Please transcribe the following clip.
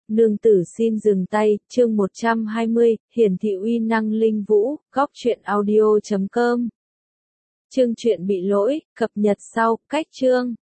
Nương tử xin dừng tay, chương 120, hiển thị uy năng linh vũ, góc truyện audio.com. Chương truyện bị lỗi, cập nhật sau, cách chương.